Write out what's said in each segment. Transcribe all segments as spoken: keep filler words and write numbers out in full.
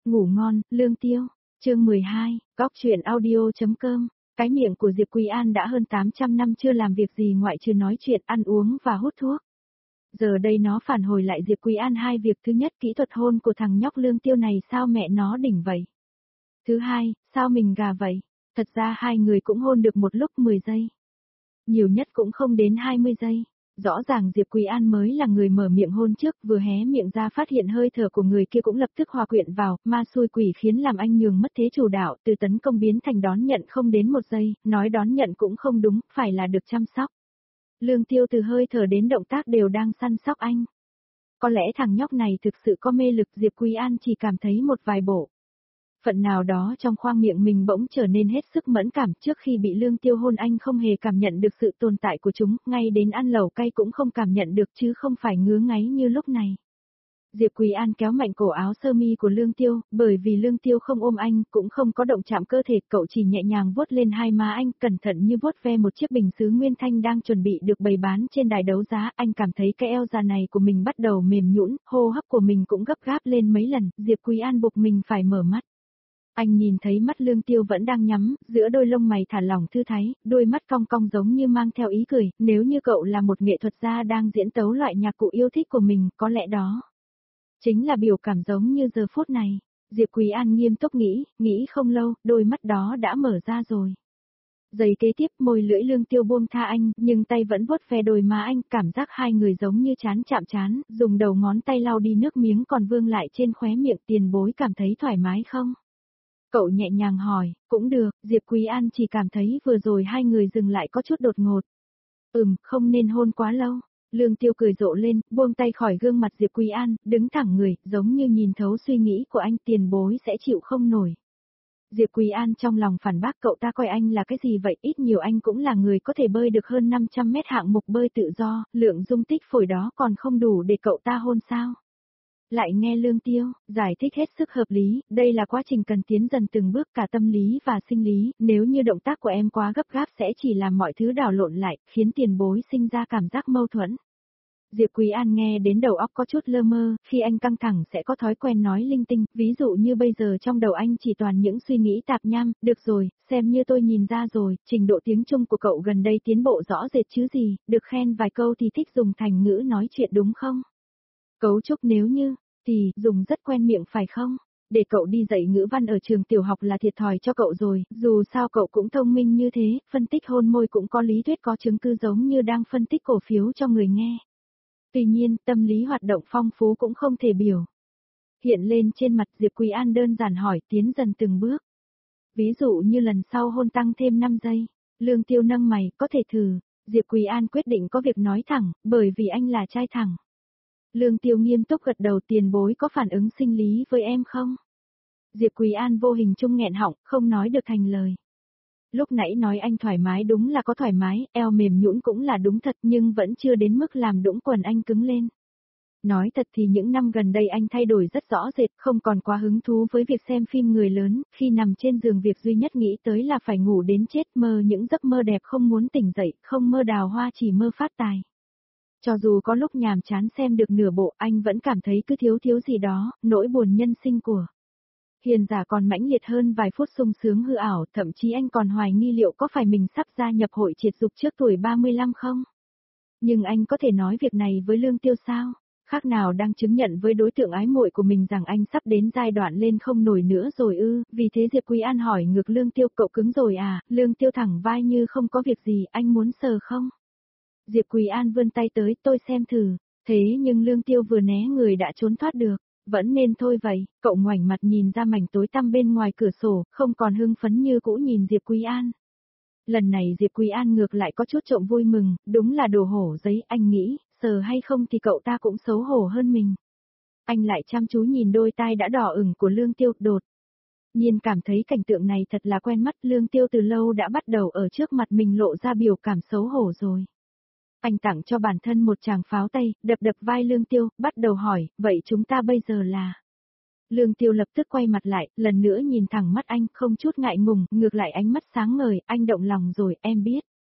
Ngủ ngon, Lương Tiêu. Chương mười hai, Góc truyện audio.com. Cái miệng của Diệp Quý An đã hơn tám trăm năm chưa làm việc gì ngoại trừ nói chuyện, ăn uống và hút thuốc. Giờ đây nó phản hồi lại Diệp Quý An hai việc: thứ nhất, kỹ thuật hôn của thằng nhóc Lương Tiêu này sao mẹ nó đỉnh vậy? Thứ hai, sao mình gà vậy? Thật ra hai người cũng hôn được một lúc mười giây. Nhiều nhất cũng không đến hai mươi giây. Rõ ràng Diệp Quý An mới là người mở miệng hôn trước, vừa hé miệng ra phát hiện hơi thở của người kia cũng lập tức hòa quyện vào, ma xui quỷ khiến làm anh nhường mất thế chủ đạo, từ tấn công biến thành đón nhận không đến một giây, nói đón nhận cũng không đúng, phải là được chăm sóc. Lương Tiêu từ hơi thở đến động tác đều đang săn sóc anh. Có lẽ thằng nhóc này thực sự có mê lực, Diệp Quý An chỉ cảm thấy một vài bộ phận nào đó trong khoang miệng mình bỗng trở nên hết sức mẫn cảm. Trước khi bị Lương Tiêu hôn anh không hề cảm nhận được sự tồn tại của chúng, ngay đến ăn lẩu cay cũng không cảm nhận được chứ không phải ngứa ngáy như lúc này. Diệp Quý An kéo mạnh cổ áo sơ mi của Lương Tiêu, bởi vì Lương Tiêu không ôm anh, cũng không có động chạm cơ thể, cậu chỉ nhẹ nhàng vuốt lên hai má anh, cẩn thận như vuốt ve một chiếc bình sứ nguyên thanh đang chuẩn bị được bày bán trên đài đấu giá. Anh cảm thấy cái eo già này của mình bắt đầu mềm nhũn, hô hấp của mình cũng gấp gáp lên mấy lần, Diệp Quý An buộc mình phải mở mắt. Anh nhìn thấy mắt Lương Tiêu vẫn đang nhắm, giữa đôi lông mày thả lỏng thư thái, đôi mắt cong cong giống như mang theo ý cười, nếu như cậu là một nghệ thuật gia đang diễn tấu loại nhạc cụ yêu thích của mình, có lẽ đó chính là biểu cảm giống như giờ phút này. Diệp Quý An nghiêm túc nghĩ, nghĩ không lâu, đôi mắt đó đã mở ra rồi. Giây kế tiếp môi lưỡi Lương Tiêu buông tha anh, nhưng tay vẫn vuốt ve đôi má anh, cảm giác hai người giống như chán chạm chán, dùng đầu ngón tay lau đi nước miếng còn vương lại trên khóe miệng. Tiền bối cảm thấy thoải mái không? Cậu nhẹ nhàng hỏi. Cũng được, Diệp Quý An chỉ cảm thấy vừa rồi hai người dừng lại có chút đột ngột. Ừm, không nên hôn quá lâu. Lương Tiêu cười rộ lên, buông tay khỏi gương mặt Diệp Quý An, đứng thẳng người, giống như nhìn thấu suy nghĩ của anh. Tiền bối sẽ chịu không nổi. Diệp Quý An trong lòng phản bác, cậu ta coi anh là cái gì vậy? Ít nhiều anh cũng là người có thể bơi được hơn năm trăm mét hạng mục bơi tự do, lượng dung tích phổi đó còn không đủ để cậu ta hôn sao? Lại nghe Lương Tiêu giải thích hết sức hợp lý, đây là quá trình cần tiến dần từng bước, cả tâm lý và sinh lý, nếu như động tác của em quá gấp gáp sẽ chỉ làm mọi thứ đảo lộn lại, khiến tiền bối sinh ra cảm giác mâu thuẫn. Diệp Quý An nghe đến đầu óc có chút lơ mơ, khi anh căng thẳng sẽ có thói quen nói linh tinh, ví dụ như bây giờ trong đầu anh chỉ toàn những suy nghĩ tạp nham. Được rồi, xem như tôi nhìn ra rồi, trình độ tiếng Trung của cậu gần đây tiến bộ rõ rệt chứ gì, được khen vài câu thì thích dùng thành ngữ nói chuyện đúng không? Cấu trúc nếu như, thì, dùng rất quen miệng phải không? Để cậu đi dạy ngữ văn ở trường tiểu học là thiệt thòi cho cậu rồi, dù sao cậu cũng thông minh như thế, phân tích hôn môi cũng có lý thuyết có chứng cứ giống như đang phân tích cổ phiếu cho người nghe. Tuy nhiên, tâm lý hoạt động phong phú cũng không thể biểu hiện lên trên mặt. Diệp Quý An đơn giản hỏi, tiến dần từng bước. Ví dụ như lần sau hôn tăng thêm năm giây. Lương Tiêu nâng mày, có thể thử. Diệp Quý An quyết định có việc nói thẳng, bởi vì anh là trai thẳng. Lương Tiêu nghiêm túc gật đầu. Tiền bối có phản ứng sinh lý với em không? Diệp Quý An vô hình chung nghẹn họng, không nói được thành lời. Lúc nãy nói anh thoải mái đúng là có thoải mái, eo mềm nhũn cũng là đúng thật, nhưng vẫn chưa đến mức làm đũng quần anh cứng lên. Nói thật thì những năm gần đây anh thay đổi rất rõ rệt, không còn quá hứng thú với việc xem phim người lớn, khi nằm trên giường việc duy nhất nghĩ tới là phải ngủ đến chết, mơ những giấc mơ đẹp không muốn tỉnh dậy, không mơ đào hoa chỉ mơ phát tài. Cho dù có lúc nhàm chán xem được nửa bộ, anh vẫn cảm thấy cứ thiếu thiếu gì đó, nỗi buồn nhân sinh của hiền giả còn mãnh liệt hơn vài phút sung sướng hư ảo, thậm chí anh còn hoài nghi liệu có phải mình sắp gia nhập hội triệt dục trước tuổi ba mươi lăm không? Nhưng anh có thể nói việc này với Lương Tiêu sao? Khác nào đang chứng nhận với đối tượng ái muội của mình rằng anh sắp đến giai đoạn lên không nổi nữa rồi ư? Vì thế Diệp Quý An hỏi ngược Lương Tiêu, cậu cứng rồi à? Lương Tiêu thẳng vai như không có việc gì, anh muốn sờ không? Diệp Quý An vươn tay tới, tôi xem thử. Thế nhưng Lương Tiêu vừa né người đã trốn thoát được. Vẫn nên thôi vậy. Cậu ngoảnh mặt nhìn ra mảnh tối tăm bên ngoài cửa sổ, không còn hưng phấn như cũ nhìn Diệp Quý An. Lần này Diệp Quý An ngược lại có chút trộm vui mừng, đúng là đồ hổ giấy, anh nghĩ, sờ hay không thì cậu ta cũng xấu hổ hơn mình. Anh lại chăm chú nhìn đôi tai đã đỏ ửng của Lương Tiêu, đột nhiên cảm thấy cảnh tượng này thật là quen mắt. Lương Tiêu từ lâu đã bắt đầu ở trước mặt mình lộ ra biểu cảm xấu hổ rồi. Anh tặng cho bản thân một tràng pháo tay, đập đập vai Lương Tiêu, bắt đầu hỏi, vậy chúng ta bây giờ là? Lương Tiêu lập tức quay mặt lại, lần nữa nhìn thẳng mắt anh, không chút ngại ngùng, ngược lại ánh mắt sáng ngời, anh động lòng rồi, em biết.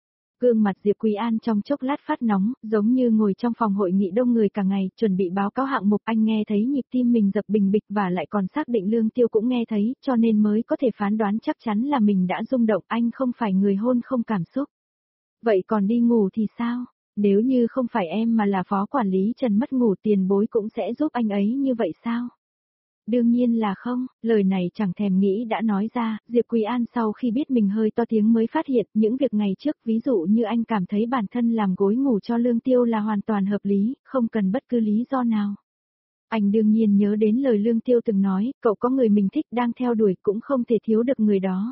Gương mặt Diệp Quý An trong chốc lát phát nóng, giống như ngồi trong phòng hội nghị đông người cả ngày, chuẩn bị báo cáo hạng mục. Anh nghe thấy nhịp tim mình dập bình bịch và lại còn xác định Lương Tiêu cũng nghe thấy, cho nên mới có thể phán đoán chắc chắn là mình đã rung động. Anh không phải người hôn không cảm xúc. Vậy còn đi ngủ thì sao? Nếu như không phải em mà là phó quản lý Trần mất ngủ, tiền bối cũng sẽ giúp anh ấy như vậy sao? Đương nhiên là không, lời này chẳng thèm nghĩ đã nói ra. Diệp Quý An sau khi biết mình hơi to tiếng mới phát hiện những việc ngày trước, ví dụ như anh cảm thấy bản thân làm gối ngủ cho Lương Tiêu là hoàn toàn hợp lý, không cần bất cứ lý do nào. Anh đương nhiên nhớ đến lời Lương Tiêu từng nói, cậu có người mình thích đang theo đuổi cũng không thể thiếu được người đó.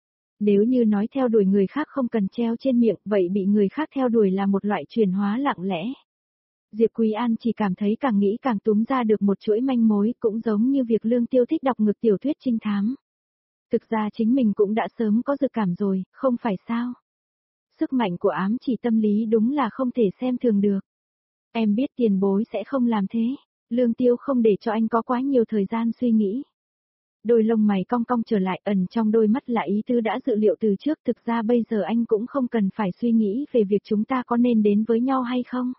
Nếu như nói theo đuổi người khác không cần treo trên miệng, vậy bị người khác theo đuổi là một loại chuyển hóa lặng lẽ. Diệp Quý An chỉ cảm thấy càng nghĩ càng túm ra được một chuỗi manh mối, cũng giống như việc Lương Tiêu thích đọc ngược tiểu thuyết trinh thám. Thực ra chính mình cũng đã sớm có dự cảm rồi, không phải sao? Sức mạnh của ám chỉ tâm lý đúng là không thể xem thường được. Em biết tiền bối sẽ không làm thế. Lương Tiêu không để cho anh có quá nhiều thời gian suy nghĩ. Đôi lông mày cong cong trở lại, ẩn trong đôi mắt là ý tứ đã dự liệu từ trước. Thực ra bây giờ anh cũng không cần phải suy nghĩ về việc chúng ta có nên đến với nhau hay không.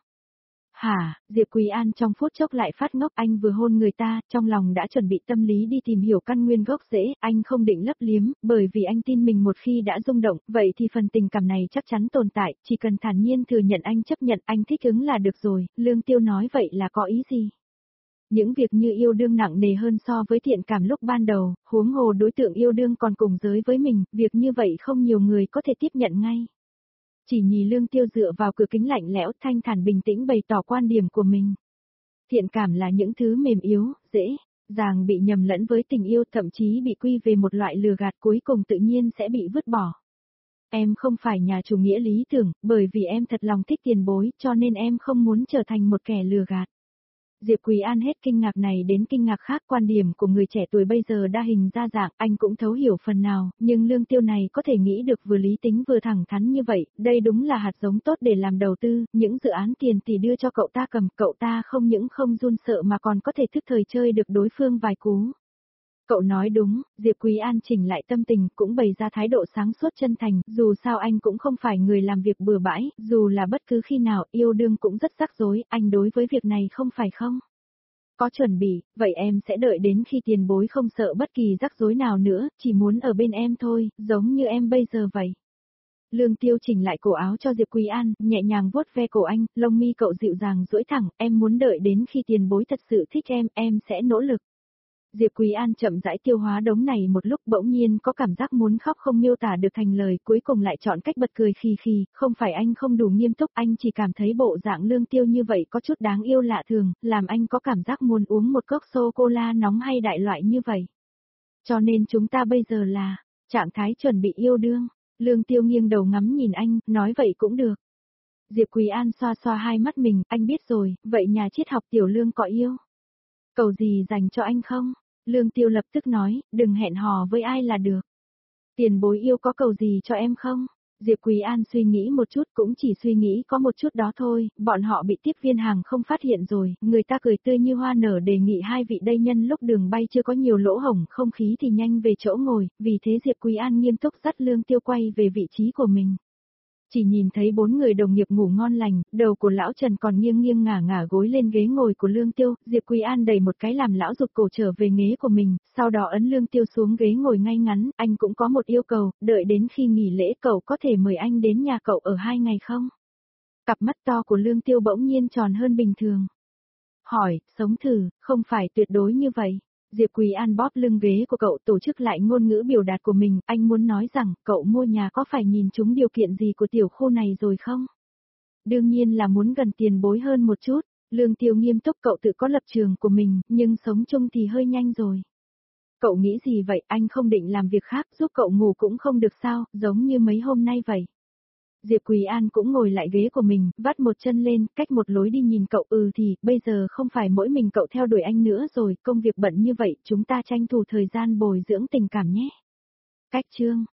Hả, Diệp Quý An trong phút chốc lại phát ngốc. Anh vừa hôn người ta, trong lòng đã chuẩn bị tâm lý đi tìm hiểu căn nguyên gốc rễ. Anh không định lấp liếm, bởi vì anh tin mình một khi đã rung động, vậy thì phần tình cảm này chắc chắn tồn tại. Chỉ cần thản nhiên thừa nhận, anh chấp nhận, anh thích ứng là được rồi. Lương Tiêu nói vậy là có ý gì? Những việc như yêu đương nặng nề hơn so với thiện cảm lúc ban đầu, huống hồ đối tượng yêu đương còn cùng giới với mình, việc như vậy không nhiều người có thể tiếp nhận ngay. Chỉ nhìn Lương Tiêu dựa vào cửa kính lạnh lẽo, thanh thản bình tĩnh bày tỏ quan điểm của mình. Thiện cảm là những thứ mềm yếu, dễ dàng bị nhầm lẫn với tình yêu, thậm chí bị quy về một loại lừa gạt, cuối cùng tự nhiên sẽ bị vứt bỏ. Em không phải nhà chủ nghĩa lý tưởng, bởi vì em thật lòng thích tiền bối, cho nên em không muốn trở thành một kẻ lừa gạt. Diệp Quý An hết kinh ngạc này đến kinh ngạc khác, quan điểm của người trẻ tuổi bây giờ đa hình đa dạng, anh cũng thấu hiểu phần nào, nhưng Lương Tiêu này có thể nghĩ được vừa lý tính vừa thẳng thắn như vậy, đây đúng là hạt giống tốt để làm đầu tư, những dự án tiền tỷ đưa cho cậu ta cầm, cậu ta không những không run sợ mà còn có thể thức thời chơi được đối phương vài cú. Cậu nói đúng, Diệp Quý An chỉnh lại tâm tình, cũng bày ra thái độ sáng suốt chân thành, dù sao anh cũng không phải người làm việc bừa bãi, dù là bất cứ khi nào yêu đương cũng rất rắc rối, anh đối với việc này không phải không? Có chuẩn bị, vậy em sẽ đợi đến khi tiền bối không sợ bất kỳ rắc rối nào nữa, chỉ muốn ở bên em thôi, giống như em bây giờ vậy. Lương Tiêu chỉnh lại cổ áo cho Diệp Quý An, nhẹ nhàng vuốt ve cổ anh, lông mi cậu dịu dàng duỗi thẳng, em muốn đợi đến khi tiền bối thật sự thích em, em sẽ nỗ lực. Diệp Quý An chậm rãi tiêu hóa đống này một lúc, bỗng nhiên có cảm giác muốn khóc không miêu tả được thành lời, cuối cùng lại chọn cách bật cười khì khì, không phải anh không đủ nghiêm túc, anh chỉ cảm thấy bộ dạng Lương Tiêu như vậy có chút đáng yêu lạ thường, làm anh có cảm giác muốn uống một cốc sô-cô-la nóng hay đại loại như vậy. Cho nên chúng ta bây giờ là trạng thái chuẩn bị yêu đương. Lương Tiêu nghiêng đầu ngắm nhìn anh, nói vậy cũng được. Diệp Quý An xoa xoa hai mắt mình, anh biết rồi, vậy nhà triết học Tiểu Lương có yêu cầu gì dành cho anh không? Lương Tiêu lập tức nói, đừng hẹn hò với ai là được. Tiền bối yêu có cầu gì cho em không? Diệp Quý An suy nghĩ một chút, cũng chỉ suy nghĩ có một chút đó thôi, bọn họ bị tiếp viên hàng không phát hiện rồi, người ta cười tươi như hoa nở đề nghị hai vị đây nhân lúc đường bay chưa có nhiều lỗ hổng không khí thì nhanh về chỗ ngồi, vì thế Diệp Quý An nghiêm túc dắt Lương Tiêu quay về vị trí của mình. Chỉ nhìn thấy bốn người đồng nghiệp ngủ ngon lành, đầu của lão Trần còn nghiêng nghiêng ngả ngả gối lên ghế ngồi của Lương Tiêu, Diệp Quý An đẩy một cái làm lão rụt cổ trở về ghế của mình, sau đó ấn Lương Tiêu xuống ghế ngồi ngay ngắn, anh cũng có một yêu cầu, đợi đến khi nghỉ lễ cậu có thể mời anh đến nhà cậu ở hai ngày không? Cặp mắt to của Lương Tiêu bỗng nhiên tròn hơn bình thường. Hỏi, sống thử, không phải tuyệt đối như vậy. Diệp Quý An bóp lưng ghế của cậu, tổ chức lại ngôn ngữ biểu đạt của mình, anh muốn nói rằng, cậu mua nhà có phải nhìn trúng điều kiện gì của tiểu khu này rồi không? Đương nhiên là muốn gần tiền bối hơn một chút, Lương Tiêu nghiêm túc, cậu tự có lập trường của mình, nhưng sống chung thì hơi nhanh rồi. Cậu nghĩ gì vậy, anh không định làm việc khác, giúp cậu ngủ cũng không được sao, giống như mấy hôm nay vậy. Diệp Quý An cũng ngồi lại ghế của mình, vắt một chân lên, cách một lối đi nhìn cậu, ừ thì, bây giờ không phải mỗi mình cậu theo đuổi anh nữa rồi, công việc bận như vậy, chúng ta tranh thủ thời gian bồi dưỡng tình cảm nhé. Cách chương